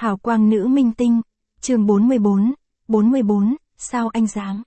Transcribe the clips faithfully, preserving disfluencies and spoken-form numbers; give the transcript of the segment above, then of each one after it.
Hào quang nữ minh tinh, chương bốn mươi bốn, bốn mươi bốn, sao anh dám?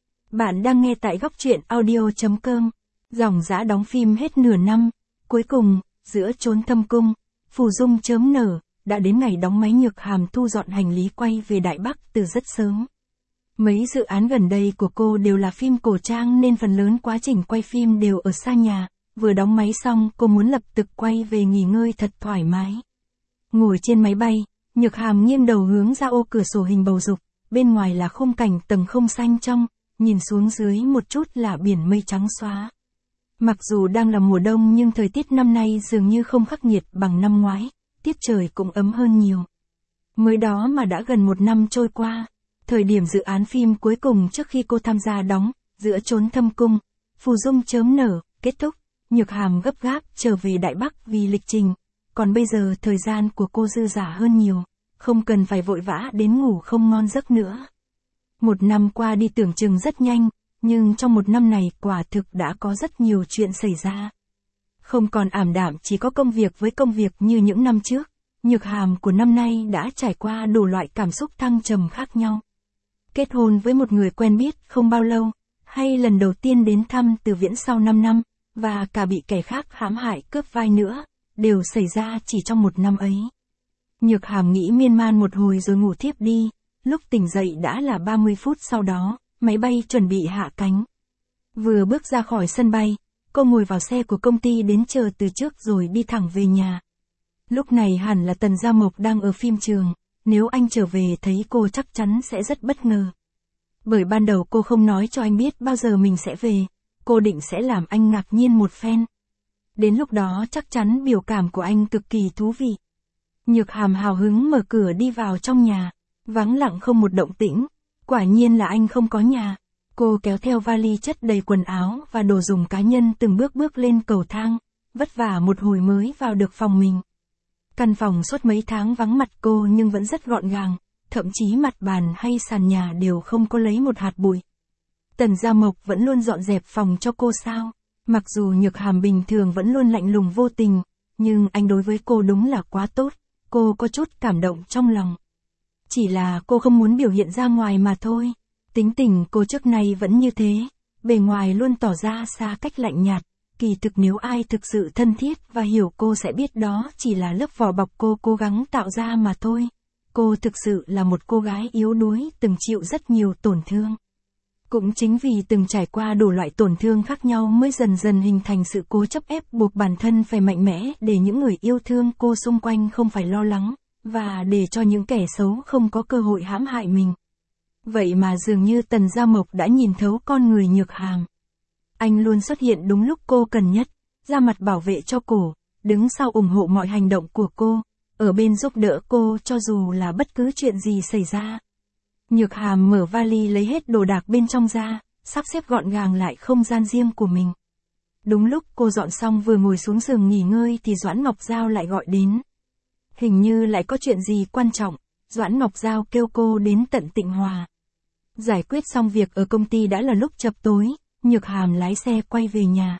Bạn đang nghe tại góc truyện audio.com. Dòng dã đóng phim hết nửa năm, cuối cùng, giữa chốn thâm cung, phù dung chớm nở, đã đến ngày đóng máy Nhược Hàm thu dọn hành lý quay về Đại Bắc từ rất sớm. Mấy dự án gần đây của cô đều là phim cổ trang nên phần lớn quá trình quay phim đều ở xa nhà, vừa đóng máy xong cô muốn lập tức quay về nghỉ ngơi thật thoải mái. Ngồi trên máy bay, Nhược Hàm nghiêng đầu hướng ra ô cửa sổ hình bầu dục, bên ngoài là khung cảnh tầng không xanh trong, nhìn xuống dưới một chút là biển mây trắng xóa. Mặc dù đang là mùa đông nhưng thời tiết năm nay dường như không khắc nghiệt bằng năm ngoái, tiết trời cũng ấm hơn nhiều. Mới đó mà đã gần một năm trôi qua, thời điểm dự án phim cuối cùng trước khi cô tham gia đóng, giữa chốn thâm cung, phù dung chớm nở, kết thúc, Nhược Hàm gấp gáp trở về Đại Bắc vì lịch trình, còn bây giờ thời gian của cô dư dả hơn nhiều, không cần phải vội vã đến ngủ không ngon giấc nữa. Một năm qua đi tưởng chừng rất nhanh, nhưng trong một năm này quả thực đã có rất nhiều chuyện xảy ra. Không còn ảm đạm chỉ có công việc với công việc như những năm trước, Nhược Hàm của năm nay đã trải qua đủ loại cảm xúc thăng trầm khác nhau. Kết hôn với một người quen biết không bao lâu, hay lần đầu tiên đến thăm Từ Viễn sau năm năm, và cả bị kẻ khác hãm hại cướp vai nữa, đều xảy ra chỉ trong một năm ấy. Nhược Hàm nghĩ miên man một hồi rồi ngủ thiếp đi, lúc tỉnh dậy đã là ba mươi phút sau đó, máy bay chuẩn bị hạ cánh. Vừa bước ra khỏi sân bay, cô ngồi vào xe của công ty đến chờ từ trước rồi đi thẳng về nhà. Lúc này hẳn là Tần Gia Mộc đang ở phim trường, nếu anh trở về thấy cô chắc chắn sẽ rất bất ngờ. Bởi ban đầu cô không nói cho anh biết bao giờ mình sẽ về, cô định sẽ làm anh ngạc nhiên một phen. Đến lúc đó chắc chắn biểu cảm của anh cực kỳ thú vị. Nhược Hàm hào hứng mở cửa đi vào trong nhà, vắng lặng không một động tĩnh, quả nhiên là anh không có nhà. Cô kéo theo vali chất đầy quần áo và đồ dùng cá nhân từng bước bước lên cầu thang, vất vả một hồi mới vào được phòng mình. Căn phòng suốt mấy tháng vắng mặt cô nhưng vẫn rất gọn gàng, thậm chí mặt bàn hay sàn nhà đều không có lấy một hạt bụi. Tần Gia Mộc vẫn luôn dọn dẹp phòng cho cô sao? Mặc dù Nhược Hàm bình thường vẫn luôn lạnh lùng vô tình, nhưng anh đối với cô đúng là quá tốt, cô có chút cảm động trong lòng. Chỉ là cô không muốn biểu hiện ra ngoài mà thôi. Tính tình cô trước nay vẫn như thế, bề ngoài luôn tỏ ra xa cách lạnh nhạt, kỳ thực nếu ai thực sự thân thiết và hiểu cô sẽ biết đó chỉ là lớp vỏ bọc cô cố gắng tạo ra mà thôi. Cô thực sự là một cô gái yếu đuối từng chịu rất nhiều tổn thương. Cũng chính vì từng trải qua đủ loại tổn thương khác nhau mới dần dần hình thành sự cố chấp ép buộc bản thân phải mạnh mẽ để những người yêu thương cô xung quanh không phải lo lắng, và để cho những kẻ xấu không có cơ hội hãm hại mình. Vậy mà dường như Tần Gia Mộc đã nhìn thấu con người Nhược Hàm. Anh luôn xuất hiện đúng lúc cô cần nhất, ra mặt bảo vệ cho cô, đứng sau ủng hộ mọi hành động của cô, ở bên giúp đỡ cô cho dù là bất cứ chuyện gì xảy ra. Nhược Hàm mở vali lấy hết đồ đạc bên trong ra, sắp xếp gọn gàng lại không gian riêng của mình. Đúng lúc cô dọn xong vừa ngồi xuống giường nghỉ ngơi thì Doãn Ngọc Giao lại gọi đến. Hình như lại có chuyện gì quan trọng, Doãn Ngọc Giao kêu cô đến tận Tịnh Hòa. Giải quyết xong việc ở công ty đã là lúc chập tối, Nhược Hàm lái xe quay về nhà.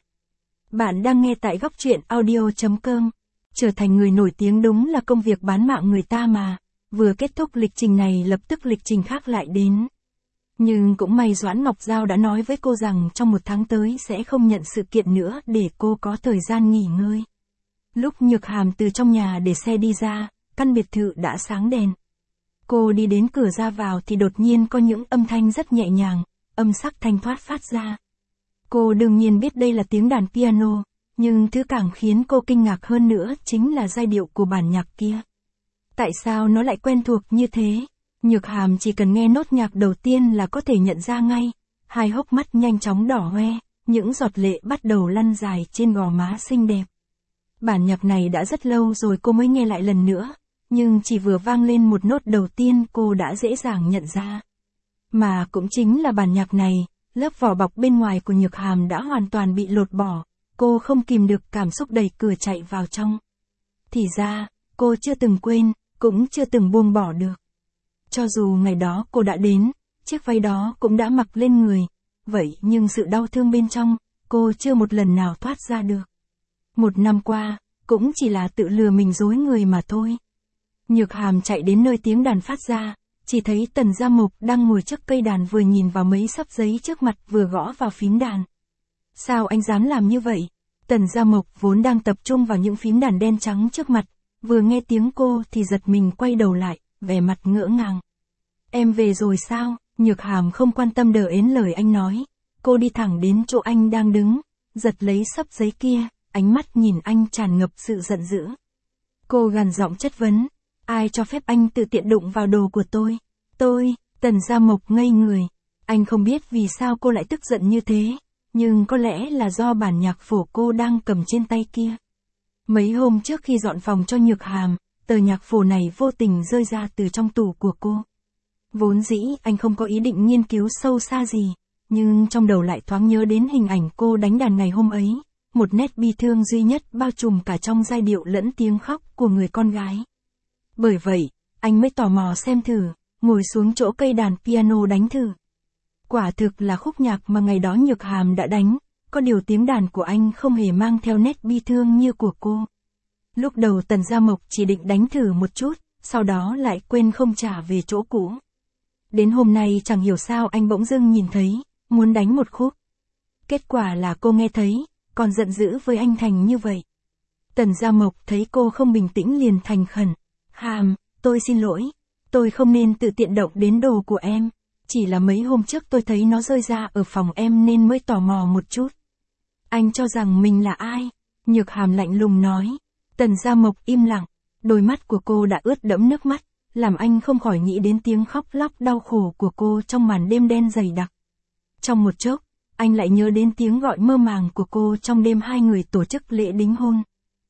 Bạn đang nghe tại góc truyện audio.com. Trở thành người nổi tiếng đúng là công việc bán mạng người ta mà. Vừa kết thúc lịch trình này lập tức lịch trình khác lại đến. Nhưng cũng may Doãn Ngọc Giao đã nói với cô rằng trong một tháng tới sẽ không nhận sự kiện nữa để cô có thời gian nghỉ ngơi. Lúc Nhược Hàm từ trong nhà để xe đi ra, căn biệt thự đã sáng đèn. Cô đi đến cửa ra vào thì đột nhiên có những âm thanh rất nhẹ nhàng, âm sắc thanh thoát phát ra. Cô đương nhiên biết đây là tiếng đàn piano, nhưng thứ càng khiến cô kinh ngạc hơn nữa chính là giai điệu của bản nhạc kia. Tại sao nó lại quen thuộc như thế? Nhược Hàm chỉ cần nghe nốt nhạc đầu tiên là có thể nhận ra ngay. Hai hốc mắt nhanh chóng đỏ hoe, những giọt lệ bắt đầu lăn dài trên gò má xinh đẹp. Bản nhạc này đã rất lâu rồi cô mới nghe lại lần nữa, nhưng chỉ vừa vang lên một nốt đầu tiên cô đã dễ dàng nhận ra. Mà cũng chính là bản nhạc này, lớp vỏ bọc bên ngoài của Nhược Hàm đã hoàn toàn bị lột bỏ, cô không kìm được cảm xúc đẩy cửa chạy vào trong. Thì ra, cô chưa từng quên, cũng chưa từng buông bỏ được. Cho dù ngày đó cô đã đến, chiếc váy đó cũng đã mặc lên người, vậy nhưng sự đau thương bên trong, cô chưa một lần nào thoát ra được. Một năm qua, cũng chỉ là tự lừa mình dối người mà thôi. Nhược Hàm chạy đến nơi tiếng đàn phát ra, chỉ thấy Tần Gia Mộc đang ngồi trước cây đàn vừa nhìn vào mấy xấp giấy trước mặt vừa gõ vào phím đàn. Sao anh dám làm như vậy? Tần Gia Mộc vốn đang tập trung vào những phím đàn đen trắng trước mặt, vừa nghe tiếng cô thì giật mình quay đầu lại, vẻ mặt ngỡ ngàng. Em về rồi sao? Nhược Hàm không quan tâm đờ ến lời anh nói. Cô đi thẳng đến chỗ anh đang đứng, giật lấy xấp giấy kia, ánh mắt nhìn anh tràn ngập sự giận dữ. Cô gằn giọng chất vấn. Ai cho phép anh tự tiện đụng vào đồ của tôi? Tôi, Tần Gia Mộc ngây người. Anh không biết vì sao cô lại tức giận như thế, nhưng có lẽ là do bản nhạc phổ cô đang cầm trên tay kia. Mấy hôm trước khi dọn phòng cho Nhược Hàm, tờ nhạc phổ này vô tình rơi ra từ trong tủ của cô. Vốn dĩ anh không có ý định nghiên cứu sâu xa gì, nhưng trong đầu lại thoáng nhớ đến hình ảnh cô đánh đàn ngày hôm ấy, một nét bi thương duy nhất bao trùm cả trong giai điệu lẫn tiếng khóc của người con gái. Bởi vậy, anh mới tò mò xem thử, ngồi xuống chỗ cây đàn piano đánh thử. Quả thực là khúc nhạc mà ngày đó Nhược Hàm đã đánh, có điều tiếng đàn của anh không hề mang theo nét bi thương như của cô. Lúc đầu Tần Gia Mộc chỉ định đánh thử một chút, sau đó lại quên không trả về chỗ cũ. Đến hôm nay chẳng hiểu sao anh bỗng dưng nhìn thấy, muốn đánh một khúc. Kết quả là cô nghe thấy, còn giận dữ với anh thành như vậy. Tần Gia Mộc thấy cô không bình tĩnh liền thành khẩn. Hàm, tôi xin lỗi, tôi không nên tự tiện động đến đồ của em. Chỉ là mấy hôm trước tôi thấy nó rơi ra ở phòng em nên mới tò mò một chút. Anh cho rằng mình là ai? Nhược Hàm lạnh lùng nói. Tần Gia Mộc im lặng, đôi mắt của cô đã ướt đẫm nước mắt, làm anh không khỏi nghĩ đến tiếng khóc lóc đau khổ của cô trong màn đêm đen dày đặc. Trong một chốc, anh lại nhớ đến tiếng gọi mơ màng của cô trong đêm hai người tổ chức lễ đính hôn.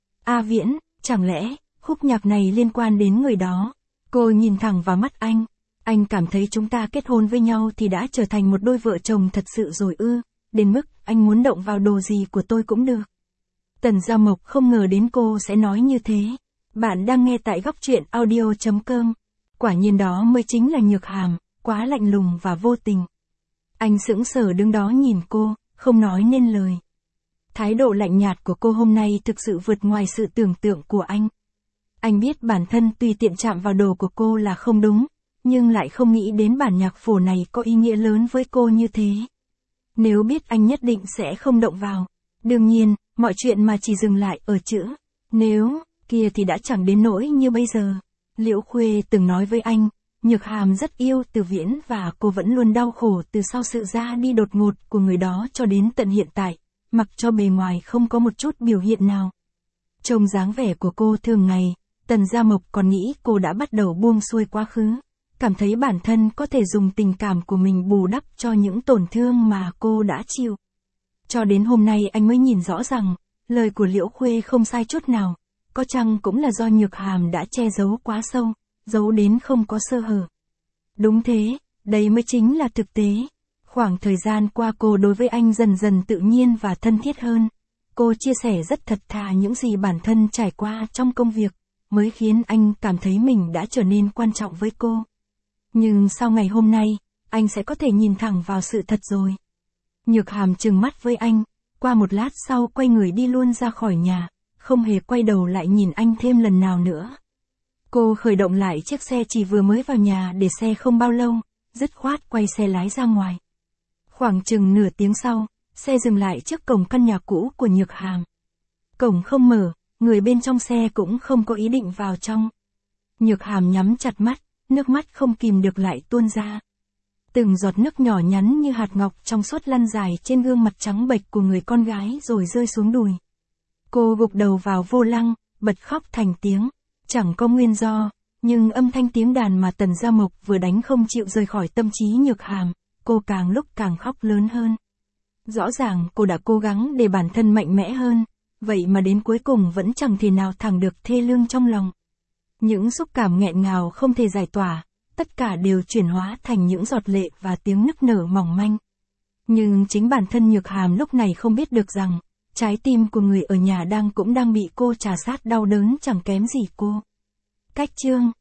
A Viễn, chẳng lẽ, khúc nhạc này liên quan đến người đó? Cô nhìn thẳng vào mắt anh. Anh cảm thấy chúng ta kết hôn với nhau thì đã trở thành một đôi vợ chồng thật sự rồi ư, đến mức anh muốn động vào đồ gì của tôi cũng được. Tần Gia Mộc không ngờ đến cô sẽ nói như thế. Bạn đang nghe tại góc truyện audio chấm com. Quả nhiên đó mới chính là Nhược Hàm, quá lạnh lùng và vô tình. Anh sững sờ đứng đó nhìn cô, không nói nên lời. Thái độ lạnh nhạt của cô hôm nay thực sự vượt ngoài sự tưởng tượng của anh. Anh biết bản thân tùy tiện chạm vào đồ của cô là không đúng, nhưng lại không nghĩ đến bản nhạc phổ này có ý nghĩa lớn với cô như thế. Nếu biết anh nhất định sẽ không động vào. Đương nhiên, mọi chuyện mà chỉ dừng lại ở chữ nếu, kia thì đã chẳng đến nỗi như bây giờ. Liễu Khuê từng nói với anh, Nhược Hàm rất yêu Từ Viễn và cô vẫn luôn đau khổ từ sau sự ra đi đột ngột của người đó cho đến tận hiện tại, mặc cho bề ngoài không có một chút biểu hiện nào. Trông dáng vẻ của cô thường ngày, Tần Gia Mộc còn nghĩ cô đã bắt đầu buông xuôi quá khứ, cảm thấy bản thân có thể dùng tình cảm của mình bù đắp cho những tổn thương mà cô đã chịu. Cho đến hôm nay anh mới nhìn rõ rằng, lời của Liễu Khuê không sai chút nào, có chăng cũng là do Nhược Hàm đã che giấu quá sâu, giấu đến không có sơ hở. Đúng thế, đây mới chính là thực tế. Khoảng thời gian qua cô đối với anh dần dần tự nhiên và thân thiết hơn. Cô chia sẻ rất thật thà những gì bản thân trải qua trong công việc, mới khiến anh cảm thấy mình đã trở nên quan trọng với cô. Nhưng sau ngày hôm nay, anh sẽ có thể nhìn thẳng vào sự thật rồi. Nhược Hàm trừng mắt với anh, qua một lát sau quay người đi luôn ra khỏi nhà, không hề quay đầu lại nhìn anh thêm lần nào nữa. Cô khởi động lại chiếc xe chỉ vừa mới vào nhà để xe không bao lâu, dứt khoát quay xe lái ra ngoài. Khoảng chừng nửa tiếng sau, xe dừng lại trước cổng căn nhà cũ của Nhược Hàm. Cổng không mở, người bên trong xe cũng không có ý định vào trong. Nhược Hàm nhắm chặt mắt, nước mắt không kìm được lại tuôn ra. Từng giọt nước nhỏ nhắn như hạt ngọc trong suốt lăn dài trên gương mặt trắng bệch của người con gái rồi rơi xuống đùi. Cô gục đầu vào vô lăng, bật khóc thành tiếng. Chẳng có nguyên do, nhưng âm thanh tiếng đàn mà Tần Gia Mộc vừa đánh không chịu rời khỏi tâm trí Nhược Hàm, cô càng lúc càng khóc lớn hơn. Rõ ràng cô đã cố gắng để bản thân mạnh mẽ hơn, vậy mà đến cuối cùng vẫn chẳng thể nào thẳng được thê lương trong lòng. Những xúc cảm nghẹn ngào không thể giải tỏa, tất cả đều chuyển hóa thành những giọt lệ và tiếng nức nở mỏng manh. Nhưng chính bản thân Nhược Hàm lúc này không biết được rằng, trái tim của người ở nhà đang cũng đang bị cô trà sát đau đớn chẳng kém gì cô. Cách chương